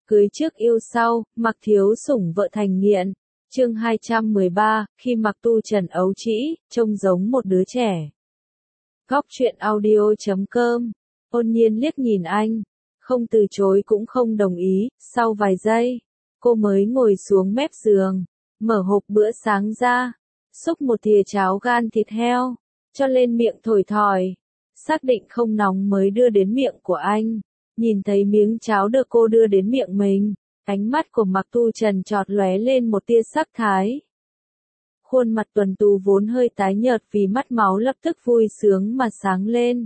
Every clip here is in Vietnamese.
Cưới trước yêu sau, Mặc thiếu sủng vợ thành nghiện. Chương 213, khi Mặc Tu Trần ấu trĩ, trông giống một đứa trẻ. Góc truyện audio.com. Ôn nhiên liếc nhìn anh, không từ chối cũng không đồng ý. Sau vài giây, cô mới ngồi xuống mép giường, mở hộp bữa sáng ra, xúc một thìa cháo gan thịt heo, cho lên miệng thổi thỏi, xác định không nóng mới đưa đến miệng của anh. Nhìn thấy miếng cháo được cô đưa đến miệng mình, ánh mắt của Mặc Tu Trần chợt lóe lên một tia sắc thái. Khuôn mặt tuần tú vốn hơi tái nhợt vì mất máu lập tức vui sướng mà sáng lên.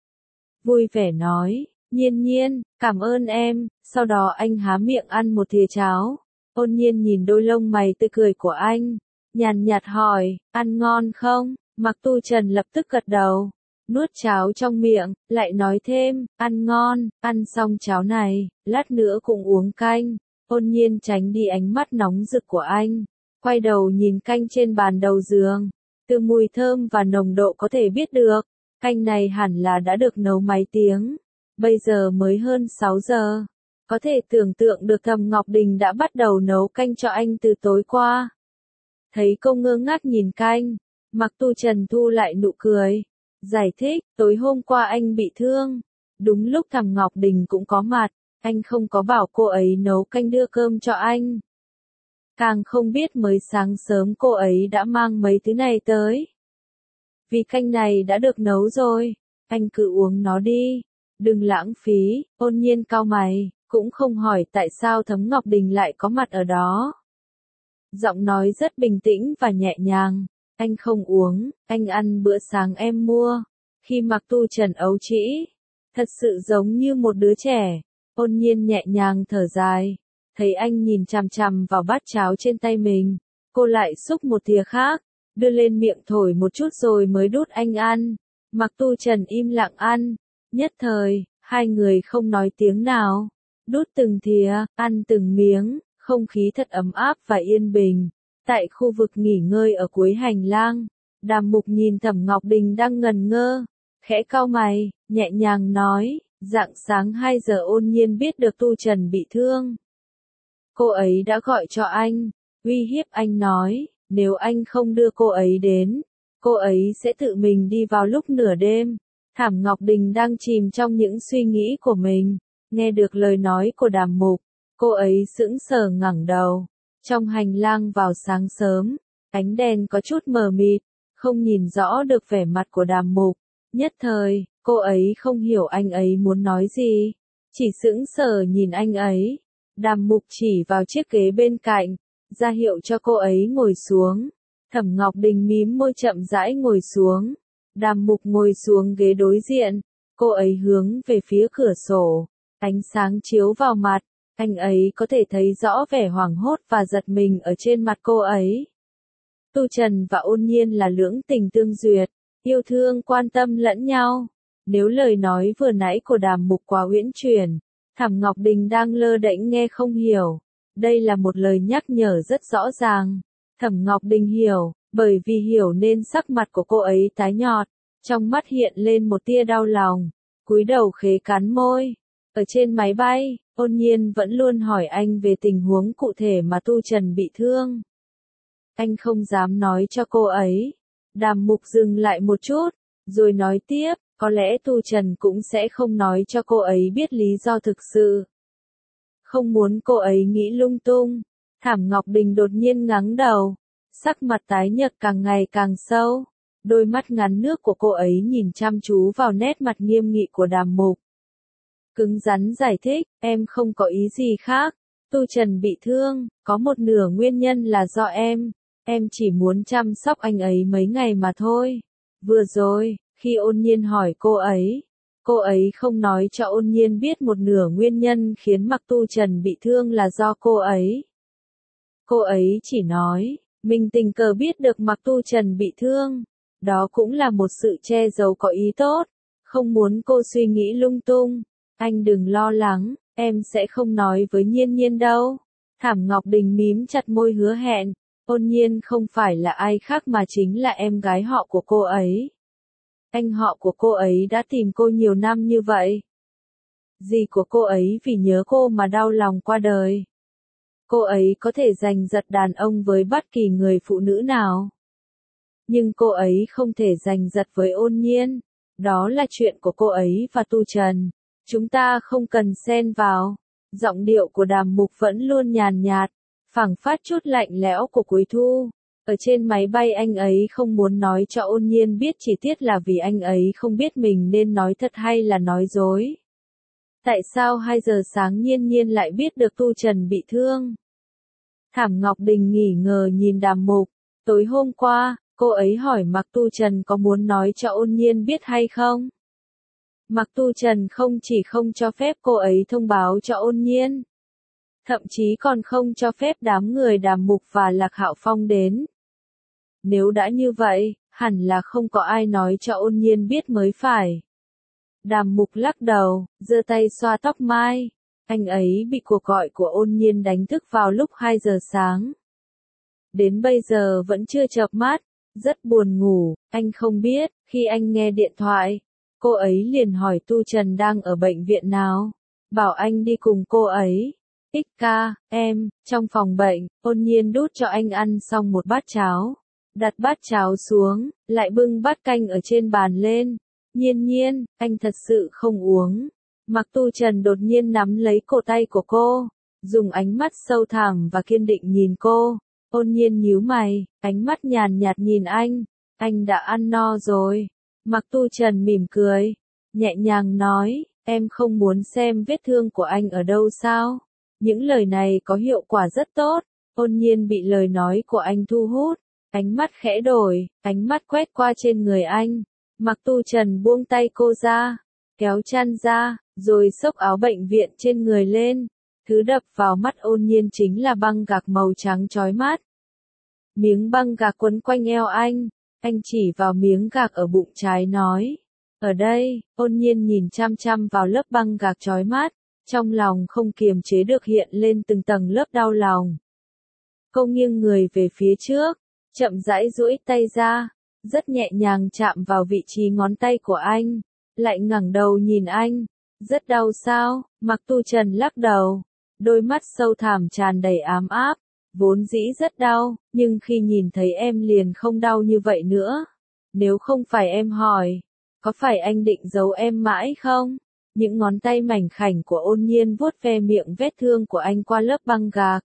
Vui vẻ nói, Nhiên Nhiên, cảm ơn em. Sau đó anh há miệng ăn một thìa cháo. Ôn Nhiên nhìn đôi lông mày tươi cười của anh, nhàn nhạt hỏi, ăn ngon không? Mặc Tu Trần lập tức gật đầu, nuốt cháo trong miệng, lại nói thêm, ăn ngon. Ăn xong cháo này, lát nữa cũng uống canh. Ôn Nhiên tránh đi ánh mắt nóng rực của anh, quay đầu nhìn canh trên bàn đầu giường. Từ mùi thơm và nồng độ có thể biết được, canh này hẳn là đã được nấu mấy tiếng. Bây giờ mới hơn 6 giờ. Có thể tưởng tượng được Thẩm Ngọc Đình đã bắt đầu nấu canh cho anh từ tối qua. Thấy cô ngơ ngác nhìn canh, Mặc Tu Trần thu lại nụ cười, giải thích, tối hôm qua anh bị thương. Đúng lúc Thẩm Ngọc Đình cũng có mặt, anh không có bảo cô ấy nấu canh đưa cơm cho anh. Càng không biết mới sáng sớm cô ấy đã mang mấy thứ này tới. Vì canh này đã được nấu rồi, anh cứ uống nó đi, đừng lãng phí. Ôn Nhiên cau mày, cũng không hỏi tại sao Thẩm Ngọc Đình lại có mặt ở đó. Giọng nói rất bình tĩnh và nhẹ nhàng, anh không uống, anh ăn bữa sáng em mua. Khi Mặc Tu Trần ấu trĩ, thật sự giống như một đứa trẻ. Ôn Nhiên nhẹ nhàng thở dài, thấy anh nhìn chằm chằm vào bát cháo trên tay mình, cô lại xúc một thìa khác, đưa lên miệng thổi một chút rồi mới đút anh ăn. Mặc Tu Trần im lặng ăn, nhất thời, hai người không nói tiếng nào, đút từng thìa, ăn từng miếng, không khí thật ấm áp và yên bình. Tại khu vực nghỉ ngơi ở cuối hành lang, Đàm Mục nhìn Thẩm Ngọc Đình đang ngần ngơ, khẽ cau mày, nhẹ nhàng nói, rạng sáng 2 giờ Ôn Nhiên biết được Tu Trần bị thương. Cô ấy đã gọi cho anh, uy hiếp anh nói, nếu anh không đưa cô ấy đến, cô ấy sẽ tự mình đi vào lúc nửa đêm. Thẩm Ngọc Đình đang chìm trong những suy nghĩ của mình, nghe được lời nói của Đàm Mục, cô ấy sững sờ ngẩng đầu. Trong hành lang vào sáng sớm, ánh đèn có chút mờ mịt, không nhìn rõ được vẻ mặt của Đàm Mục. Nhất thời, cô ấy không hiểu anh ấy muốn nói gì, chỉ sững sờ nhìn anh ấy. Đàm Mục chỉ vào chiếc ghế bên cạnh, ra hiệu cho cô ấy ngồi xuống. Thẩm Ngọc Đình mím môi chậm rãi ngồi xuống. Đàm Mục ngồi xuống ghế đối diện, cô ấy hướng về phía cửa sổ, ánh sáng chiếu vào mặt, anh ấy có thể thấy rõ vẻ hoảng hốt và giật mình ở trên mặt cô ấy. Tu Trần và Ôn Nhiên là lưỡng tình tương duyệt, yêu thương quan tâm lẫn nhau. Nếu lời nói vừa nãy của Đàm Mục quá uyển chuyển, Thẩm Ngọc Đình đang lơ đễnh nghe không hiểu. Đây là một lời nhắc nhở rất rõ ràng. Thẩm Ngọc Đình hiểu, bởi vì hiểu nên sắc mặt của cô ấy tái nhợt, trong mắt hiện lên một tia đau lòng, cúi đầu khẽ cắn môi. Ở trên máy bay, Ôn Nhiên vẫn luôn hỏi anh về tình huống cụ thể mà Tu Trần bị thương. Anh không dám nói cho cô ấy. Đàm Mục dừng lại một chút, rồi nói tiếp, có lẽ Tu Trần cũng sẽ không nói cho cô ấy biết lý do thực sự. Không muốn cô ấy nghĩ lung tung. Thẩm Ngọc Đình đột nhiên ngẩng đầu, sắc mặt tái nhợt càng ngày càng sâu. Đôi mắt ngắn nước của cô ấy nhìn chăm chú vào nét mặt nghiêm nghị của Đàm Mục. Cứng rắn giải thích, em không có ý gì khác. Tu Trần bị thương, có một nửa nguyên nhân là do em chỉ muốn chăm sóc anh ấy mấy ngày mà thôi. Vừa rồi, khi Ôn Nhiên hỏi cô ấy không nói cho Ôn Nhiên biết một nửa nguyên nhân khiến Mặc Tu Trần bị thương là do cô ấy. Cô ấy chỉ nói, mình tình cờ biết được Mặc Tu Trần bị thương. Đó cũng là một sự che giấu có ý tốt, không muốn cô suy nghĩ lung tung. Anh đừng lo lắng, em sẽ không nói với Nhiên Nhiên đâu. Thẩm Ngọc Đình mím chặt môi hứa hẹn, Ôn Nhiên không phải là ai khác mà chính là em gái họ của cô ấy. Anh họ của cô ấy đã tìm cô nhiều năm như vậy. Dì của cô ấy vì nhớ cô mà đau lòng qua đời. Cô ấy có thể giành giật đàn ông với bất kỳ người phụ nữ nào. Nhưng cô ấy không thể giành giật với Ôn Nhiên. Đó là chuyện của cô ấy và Tu Trần. Chúng ta không cần xen vào. Giọng điệu của Đàm Mục vẫn luôn nhàn nhạt, phảng phất chút lạnh lẽo của cuối thu. Ở trên máy bay anh ấy không muốn nói cho Ôn Nhiên biết chi tiết là vì anh ấy không biết mình nên nói thật hay là nói dối. Tại sao 2 giờ sáng Nhiên Nhiên lại biết được Tu Trần bị thương? Thảm Ngọc Đình nghỉ ngờ nhìn Đàm Mục. Tối hôm qua, cô ấy hỏi Mạc Tu Trần có muốn nói cho Ôn Nhiên biết hay không? Mạc Tu Trần không chỉ không cho phép cô ấy thông báo cho Ôn Nhiên, thậm chí còn không cho phép đám người Đàm Mục và Lạc Hạo Phong đến. Nếu đã như vậy, hẳn là không có ai nói cho Ôn Nhiên biết mới phải. Đàm Mục lắc đầu, giơ tay xoa tóc mai. Anh ấy bị cuộc gọi của Ôn Nhiên đánh thức vào lúc 2 giờ sáng. Đến bây giờ vẫn chưa chợp mắt, rất buồn ngủ, anh không biết, khi anh nghe điện thoại, cô ấy liền hỏi Tu Trần đang ở bệnh viện nào, bảo anh đi cùng cô ấy. Ca, em, trong phòng bệnh, Ôn Nhiên đút cho anh ăn xong một bát cháo, đặt bát cháo xuống, lại bưng bát canh ở trên bàn lên. Nhiên, anh thật sự không uống. Mạc Tu Trần đột nhiên nắm lấy cổ tay của cô, dùng ánh mắt sâu thẳm và kiên định nhìn cô. Ôn Nhiên nhíu mày, ánh mắt nhàn nhạt nhìn anh đã ăn no rồi. Mạc Tu Trần mỉm cười, nhẹ nhàng nói, em không muốn xem vết thương của anh ở đâu sao? Những lời này có hiệu quả rất tốt. Ôn Nhiên bị lời nói của anh thu hút, ánh mắt khẽ đổi, ánh mắt quét qua trên người anh. Mạc Tu Trần buông tay cô ra, kéo chăn ra, rồi xốc áo bệnh viện trên người lên. Thứ đập vào mắt Ôn Nhiên chính là băng gạc màu trắng chói mắt. Miếng băng gạc quấn quanh eo anh chỉ vào miếng gạc ở bụng trái nói. Ở đây, Ôn Nhiên nhìn chăm chăm vào lớp băng gạc chói mắt, trong lòng không kiềm chế được hiện lên từng tầng lớp đau lòng. Cô nghiêng người về phía trước, chậm rãi duỗi tay ra, rất nhẹ nhàng chạm vào vị trí ngón tay của anh, lại ngẩng đầu nhìn anh. Rất đau sao? Mạc Tu Trần lắc đầu, đôi mắt sâu thẳm tràn đầy ám áp. Vốn dĩ rất đau, nhưng khi nhìn thấy em liền không đau như vậy nữa. Nếu không phải em hỏi, có phải anh định giấu em mãi không? Những ngón tay mảnh khảnh của Ôn Nhiên vuốt ve miệng vết thương của anh qua lớp băng gạc.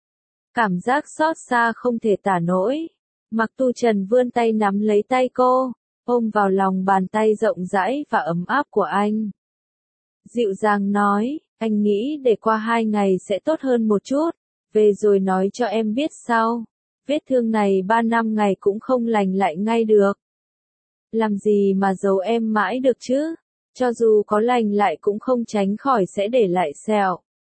Cảm giác xót xa không thể tả nổi. Mạc Tu Trần vươn tay nắm lấy tay cô, ôm vào lòng bàn tay rộng rãi và ấm áp của anh. Dịu dàng nói, anh nghĩ để qua 2 ngày sẽ tốt hơn một chút, về rồi nói cho em biết sau. Vết thương này 3-5 ngày cũng không lành lại ngay được. Làm gì mà giấu em mãi được chứ? Cho dù có lành lại cũng không tránh khỏi sẽ để lại sẹo.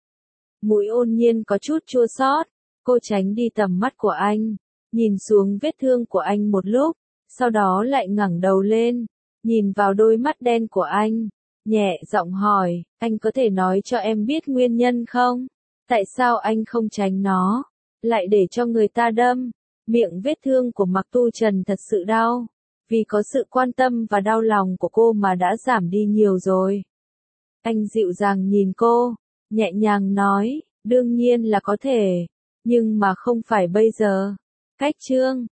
Mũi Ôn Nhiên có chút chua xót, cô tránh đi tầm mắt của anh, nhìn xuống vết thương của anh một lúc, sau đó lại ngẩng đầu lên, nhìn vào đôi mắt đen của anh, nhẹ giọng hỏi, anh có thể nói cho em biết nguyên nhân không? Tại sao anh không tránh nó, lại để cho người ta đâm? Miệng vết thương của Mạc Tu Trần thật sự đau, vì có sự quan tâm và đau lòng của cô mà đã giảm đi nhiều rồi. Anh dịu dàng nhìn cô, nhẹ nhàng nói, đương nhiên là có thể, nhưng mà không phải bây giờ. Cách chương